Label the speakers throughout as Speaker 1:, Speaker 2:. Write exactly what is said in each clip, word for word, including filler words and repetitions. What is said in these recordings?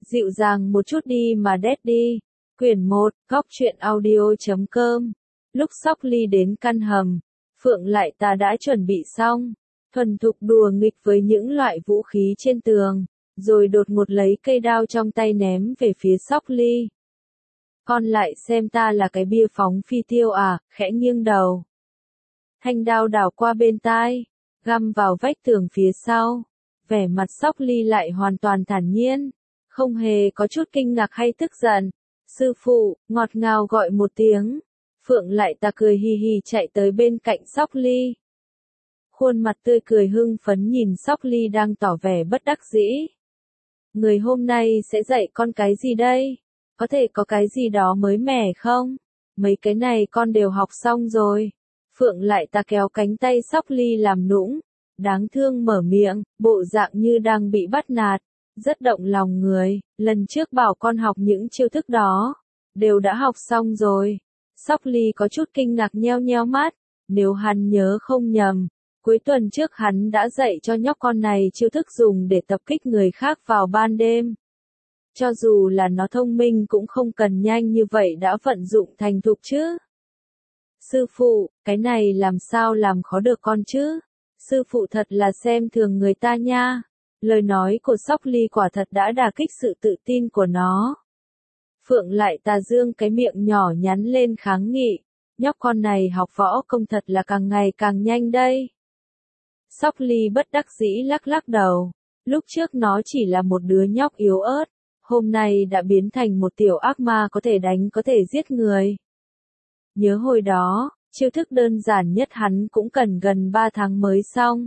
Speaker 1: Dịu dàng một chút đi mà Daddy. Quyển một, góc truyện audio chấm com. Lúc Sóc Ly đến căn hầm, Phượng lại ta đã chuẩn bị xong, thuần thục đùa nghịch với những loại vũ khí trên tường, rồi đột ngột lấy cây đao trong tay ném về phía Sóc Ly. Con lại xem ta là cái bia phóng phi tiêu à, khẽ nghiêng đầu. Thanh đao đảo qua bên tai, găm vào vách tường phía sau. Vẻ mặt Sóc Ly lại hoàn toàn thản nhiên, không hề có chút kinh ngạc hay tức giận. Sư phụ, ngọt ngào gọi một tiếng. Phượng lại ta cười hì hì chạy tới bên cạnh Sóc Ly. Khuôn mặt tươi cười hưng phấn nhìn Sóc Ly đang tỏ vẻ bất đắc dĩ. Người hôm nay sẽ dạy con cái gì đây? Có thể có cái gì đó mới mẻ không? Mấy cái này con đều học xong rồi. Phượng lại ta kéo cánh tay Sóc Ly làm nũng, đáng thương mở miệng, bộ dạng như đang bị bắt nạt, rất động lòng người. Lần trước bảo con học những chiêu thức đó, đều đã học xong rồi. Sóc Ly có chút kinh ngạc nheo nheo mắt, nếu hắn nhớ không nhầm, cuối tuần trước hắn đã dạy cho nhóc con này chiêu thức dùng để tập kích người khác vào ban đêm. Cho dù là nó thông minh cũng không cần nhanh như vậy đã vận dụng thành thục chứ. Sư phụ, cái này làm sao làm khó được con chứ? Sư phụ thật là xem thường người ta nha. Lời nói của Sóc Ly quả thật đã đả kích sự tự tin của nó. Phượng lại tà dương cái miệng nhỏ nhắn lên kháng nghị. Nhóc con này học võ công thật là càng ngày càng nhanh đây. Sóc Ly bất đắc dĩ lắc lắc đầu. Lúc trước nó chỉ là một đứa nhóc yếu ớt, hôm nay đã biến thành một tiểu ác ma có thể đánh có thể giết người. Nhớ hồi đó, chiêu thức đơn giản nhất hắn cũng cần gần ba tháng mới xong.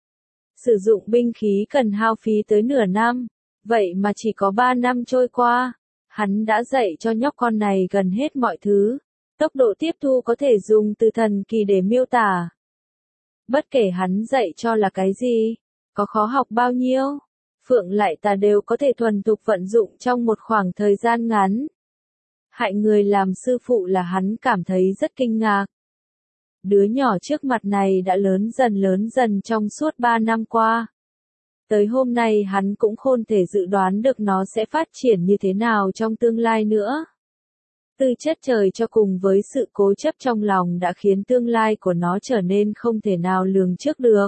Speaker 1: Sử dụng binh khí cần hao phí tới nửa năm, vậy mà chỉ có ba năm trôi qua, hắn đã dạy cho nhóc con này gần hết mọi thứ. Tốc độ tiếp thu có thể dùng từ thần kỳ để miêu tả. Bất kể hắn dạy cho là cái gì, có khó học bao nhiêu, Phượng lại ta đều có thể thuần thục vận dụng trong một khoảng thời gian ngắn. Hại người làm sư phụ là hắn cảm thấy rất kinh ngạc. Đứa nhỏ trước mặt này đã lớn dần lớn dần trong suốt ba năm qua. Tới hôm nay hắn cũng không thể dự đoán được nó sẽ phát triển như thế nào trong tương lai nữa. Tư chất trời cho cùng với sự cố chấp trong lòng đã khiến tương lai của nó trở nên không thể nào lường trước được.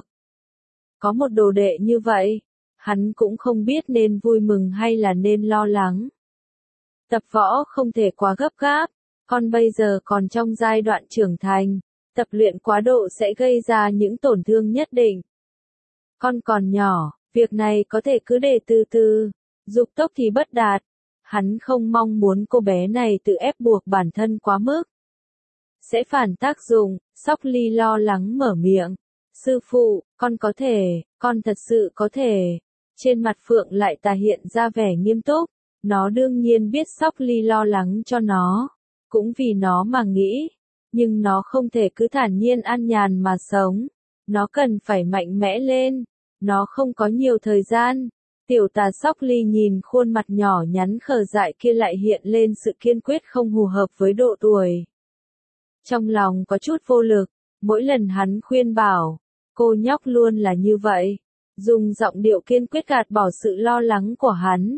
Speaker 1: Có một đồ đệ như vậy, hắn cũng không biết nên vui mừng hay là nên lo lắng. Tập võ không thể quá gấp gáp, con bây giờ còn trong giai đoạn trưởng thành, tập luyện quá độ sẽ gây ra những tổn thương nhất định. Con còn nhỏ, việc này có thể cứ để từ từ, dục tốc thì bất đạt. Hắn không mong muốn cô bé này tự ép buộc bản thân quá mức. Sẽ phản tác dụng, Sóc Ly lo lắng mở miệng. Sư phụ, con có thể, con thật sự có thể. Trên mặt Phượng lại tà hiện ra vẻ nghiêm túc. Nó đương nhiên biết Sóc Ly lo lắng cho nó, cũng vì nó mà nghĩ. Nhưng nó không thể cứ thản nhiên an nhàn mà sống. Nó cần phải mạnh mẽ lên. Nó không có nhiều thời gian. Tiểu tà Sóc Ly nhìn khuôn mặt nhỏ nhắn khờ dại kia lại hiện lên sự kiên quyết không hù hợp với độ tuổi. Trong lòng có chút vô lực, mỗi lần hắn khuyên bảo, cô nhóc luôn là như vậy, dùng giọng điệu kiên quyết gạt bỏ sự lo lắng của hắn.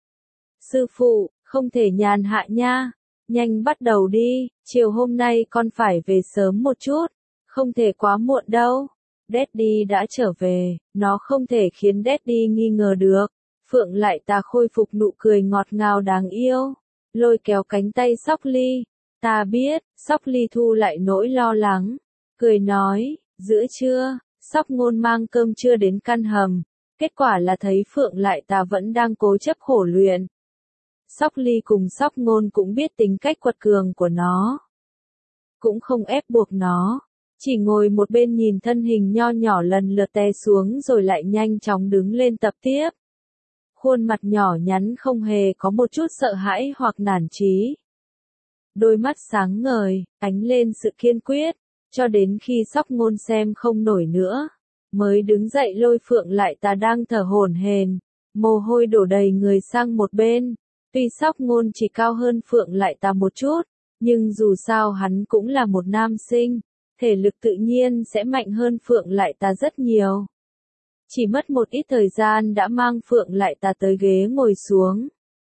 Speaker 1: Sư phụ, không thể nhàn hạ nha, nhanh bắt đầu đi, chiều hôm nay con phải về sớm một chút, không thể quá muộn đâu. Daddy đã trở về, nó không thể khiến Daddy nghi ngờ được. Phượng lại ta khôi phục nụ cười ngọt ngào đáng yêu, lôi kéo cánh tay Sóc Ly. Ta biết, Sóc Ly thu lại nỗi lo lắng, cười nói, giữa trưa, Sóc Ngôn mang cơm trưa đến căn hầm, kết quả là thấy Phượng lại ta vẫn đang cố chấp khổ luyện. Sóc Ly cùng Sóc Ngôn cũng biết tính cách quật cường của nó, cũng không ép buộc nó. Chỉ ngồi một bên nhìn thân hình nho nhỏ lần lượt té xuống rồi lại nhanh chóng đứng lên tập tiếp. Khuôn mặt nhỏ nhắn không hề có một chút sợ hãi hoặc nản chí. Đôi mắt sáng ngời, ánh lên sự kiên quyết, cho đến khi Sóc Ngôn xem không nổi nữa, mới đứng dậy lôi Phượng lại ta đang thở hổn hển, mồ hôi đổ đầy người sang một bên. Tuy Sóc Ngôn chỉ cao hơn Phượng lại ta một chút, nhưng dù sao hắn cũng là một nam sinh. Thể lực tự nhiên sẽ mạnh hơn Phượng lại ta rất nhiều. Chỉ mất một ít thời gian đã mang Phượng lại ta tới ghế ngồi xuống.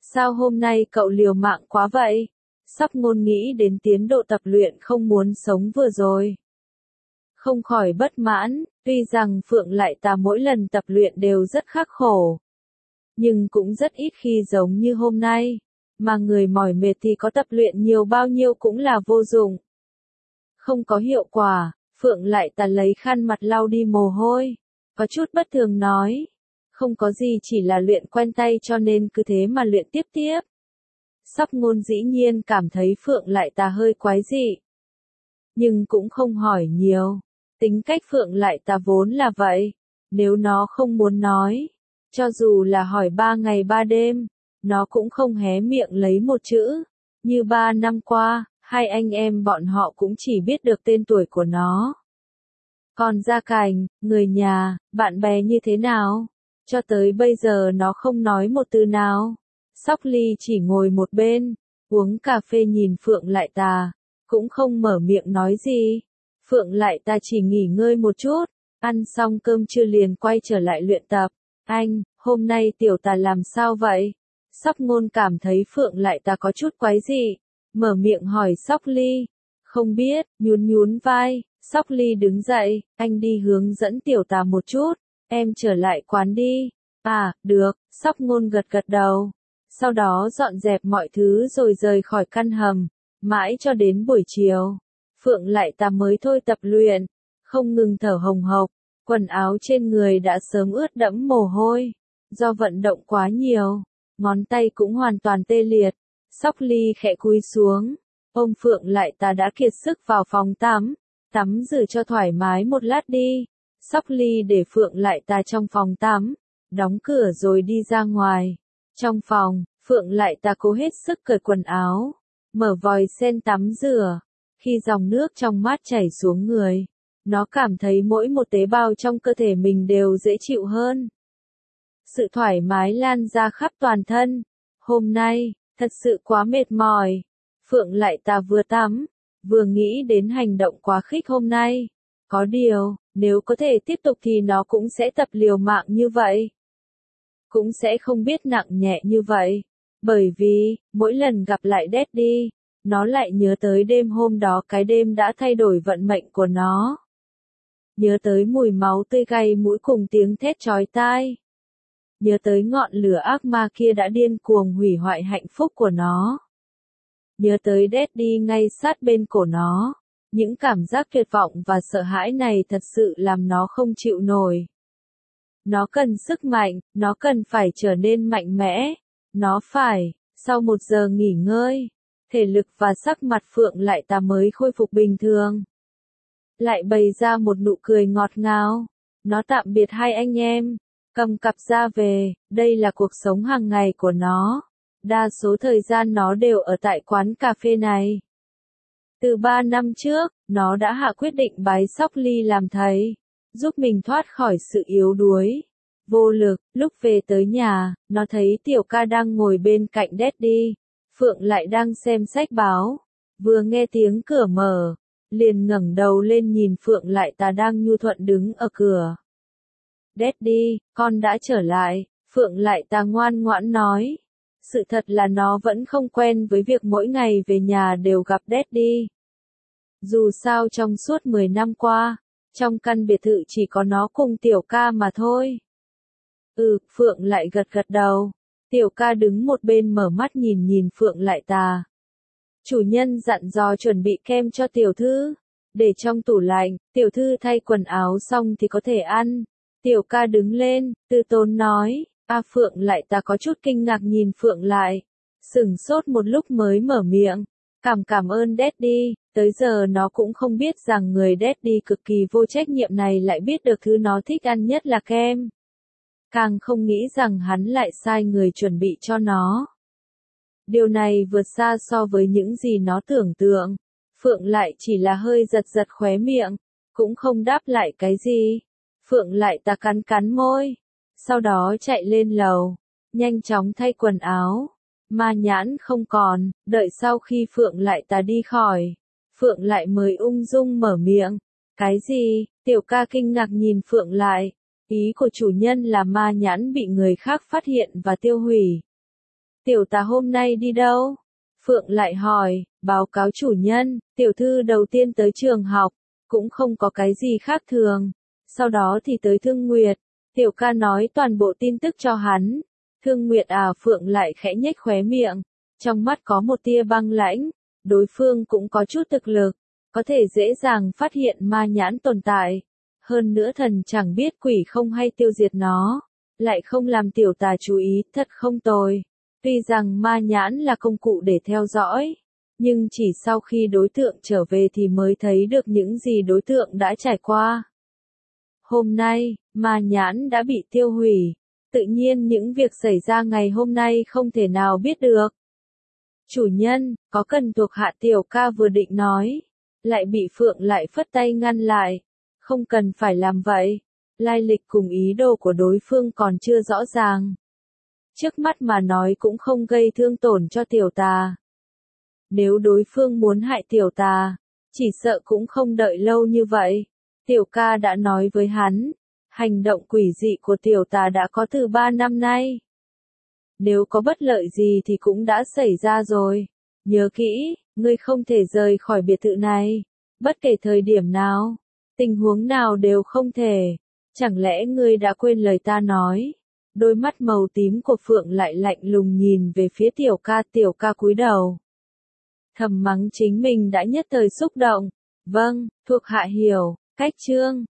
Speaker 1: Sao hôm nay cậu liều mạng quá vậy? Sóc Ngôn nghĩ đến tiến độ tập luyện không muốn sống vừa rồi. Không khỏi bất mãn, tuy rằng Phượng Lại Tà mỗi lần tập luyện đều rất khắc khổ. Nhưng cũng rất ít khi giống như hôm nay. Mà người mỏi mệt thì có tập luyện nhiều bao nhiêu cũng là vô dụng. Không có hiệu quả, Phượng Lại Tà lấy khăn mặt lau đi mồ hôi. Có chút bất thường nói. Không có gì, chỉ là luyện quen tay cho nên cứ thế mà luyện tiếp tiếp. Sóc Ngôn dĩ nhiên cảm thấy Phượng Lại Tà hơi quái dị. Nhưng cũng không hỏi nhiều. Tính cách Phượng Lại Tà vốn là vậy. Nếu nó không muốn nói, cho dù là hỏi ba ngày ba đêm, nó cũng không hé miệng lấy một chữ. Như ba năm qua, hai anh em bọn họ cũng chỉ biết được tên tuổi của nó. Còn Gia Cảnh, người nhà, bạn bè như thế nào? Cho tới bây giờ nó không nói một từ nào. Sóc Ly chỉ ngồi một bên, uống cà phê nhìn Phượng Lại Tà, cũng không mở miệng nói gì. Phượng Lại Tà chỉ nghỉ ngơi một chút, ăn xong cơm trưa liền quay trở lại luyện tập. Anh, hôm nay Tiểu Tà làm sao vậy? Sóc Ngôn cảm thấy Phượng Lại Tà có chút quái dị, mở miệng hỏi Sóc Ly. Không biết, nhún nhún vai, Sóc Ly đứng dậy, anh đi hướng dẫn Tiểu Tà một chút, em trở lại quán đi. À, được, Sóc Ngôn gật gật đầu. Sau đó dọn dẹp mọi thứ rồi rời khỏi căn hầm, mãi cho đến buổi chiều. Phượng Lại Tà mới thôi tập luyện, không ngừng thở hồng hộc, quần áo trên người đã sớm ướt đẫm mồ hôi, do vận động quá nhiều, ngón tay cũng hoàn toàn tê liệt. Sóc Ly khẽ cúi xuống, ôm Phượng Lại Tà đã kiệt sức vào phòng tắm, tắm rửa cho thoải mái một lát đi. Sóc Ly để Phượng Lại Tà trong phòng tắm, đóng cửa rồi đi ra ngoài. Trong phòng, Phượng Lại Tà cố hết sức cởi quần áo, mở vòi sen tắm rửa. Khi dòng nước trong mát chảy xuống người, nó cảm thấy mỗi một tế bào trong cơ thể mình đều dễ chịu hơn. Sự thoải mái lan ra khắp toàn thân. Hôm nay, thật sự quá mệt mỏi. Phượng Lại Tà vừa tắm, vừa nghĩ đến hành động quá khích hôm nay. Có điều, nếu có thể tiếp tục thì nó cũng sẽ tập liều mạng như vậy. Cũng sẽ không biết nặng nhẹ như vậy. Bởi vì, mỗi lần gặp lại Daddy, nó lại nhớ tới đêm hôm đó, cái đêm đã thay đổi vận mệnh của nó. Nhớ tới mùi máu tươi gay mũi cùng tiếng thét chói tai. Nhớ tới ngọn lửa ác ma kia đã điên cuồng hủy hoại hạnh phúc của nó. Nhớ tới Daddy ngay sát bên cổ nó. Những cảm giác tuyệt vọng và sợ hãi này thật sự làm nó không chịu nổi. Nó cần sức mạnh, nó cần phải trở nên mạnh mẽ. Nó phải, sau một giờ nghỉ ngơi, thể lực và sắc mặt Phượng Lại Tà mới khôi phục bình thường. Lại bày ra một nụ cười ngọt ngào. Nó tạm biệt hai anh em, cầm cặp ra về. Đây là cuộc sống hàng ngày của nó. Đa số thời gian nó đều ở tại quán cà phê này. Từ ba năm trước, nó đã hạ quyết định bái Sóc Ly làm thầy, giúp mình thoát khỏi sự yếu đuối, vô lực. Lúc về tới nhà, nó thấy Tiểu Ca đang ngồi bên cạnh Daddy. Phượng lại đang xem sách báo, vừa nghe tiếng cửa mở, liền ngẩng đầu lên nhìn Phượng Lại Tà đang nhu thuận đứng ở cửa. Daddy, con đã trở lại, Phượng Lại Tà ngoan ngoãn nói. Sự thật là nó vẫn không quen với việc mỗi ngày về nhà đều gặp Daddy. Dù sao trong suốt mười năm qua, trong căn biệt thự chỉ có nó cùng Tiểu Ca mà thôi. Ừ, Phượng lại gật gật đầu. Tiểu Ca đứng một bên mở mắt nhìn nhìn Phượng Lại Tà. Chủ nhân dặn dò chuẩn bị kem cho tiểu thư, để trong tủ lạnh, tiểu thư thay quần áo xong thì có thể ăn. Tiểu Ca đứng lên, từ tốn nói. A Phượng Lại Tà có chút kinh ngạc nhìn Phượng lại, sửng sốt một lúc mới mở miệng. Cảm cảm ơn Daddy, tới giờ nó cũng không biết rằng người Daddy cực kỳ vô trách nhiệm này lại biết được thứ nó thích ăn nhất là kem. Càng không nghĩ rằng hắn lại sai người chuẩn bị cho nó. Điều này vượt xa so với những gì nó tưởng tượng. Phượng lại chỉ là hơi giật giật khóe miệng, cũng không đáp lại cái gì. Phượng Lại Tà cắn cắn môi, sau đó chạy lên lầu, nhanh chóng thay quần áo. Ma nhãn không còn, đợi sau khi Phượng Lại Tà đi khỏi, Phượng lại mới ung dung mở miệng. Cái gì? Tiểu Ca kinh ngạc nhìn Phượng lại. Ý của chủ nhân là ma nhãn bị người khác phát hiện và tiêu hủy. tiểu tà hôm nay đi đâu? Phượng lại hỏi, báo cáo chủ nhân, tiểu thư đầu tiên tới trường học, cũng không có cái gì khác thường. Sau đó thì tới Thương Nguyệt, tiểu ca nói toàn bộ tin tức cho hắn. Thương Nguyệt à, Phượng lại khẽ nhếch khóe miệng, trong mắt có một tia băng lãnh, đối phương cũng có chút thực lực, có thể dễ dàng phát hiện ma nhãn tồn tại. Hơn nữa thần chẳng biết quỷ không hay tiêu diệt nó, lại không làm tiểu tà chú ý, thật không tồi. Tuy rằng ma nhãn là công cụ để theo dõi, nhưng chỉ sau khi đối tượng trở về thì mới thấy được những gì đối tượng đã trải qua. Hôm nay, ma nhãn đã bị tiêu hủy, tự nhiên những việc xảy ra ngày hôm nay không thể nào biết được. Chủ nhân, có cần thuộc hạ tiểu ca vừa định nói, lại bị Phượng lại phất tay ngăn lại. Không cần phải làm vậy, lai lịch cùng ý đồ của đối phương còn chưa rõ ràng. Trước mắt mà nói cũng không gây thương tổn cho tiểu tà. Nếu đối phương muốn hại tiểu tà, chỉ sợ cũng không đợi lâu như vậy. Tiểu ca đã nói với hắn, hành động quỷ dị của tiểu tà đã có từ ba năm nay. Nếu có bất lợi gì thì cũng đã xảy ra rồi. Nhớ kỹ, ngươi không thể rời khỏi biệt thự này, bất kể thời điểm nào, tình huống nào đều không thể. Chẳng lẽ ngươi đã quên lời ta nói? Đôi mắt màu tím của Phượng lại lạnh lùng nhìn về phía tiểu ca, tiểu ca cúi đầu. Thầm mắng chính mình đã nhất thời xúc động. Vâng, thuộc hạ hiểu, cách chương.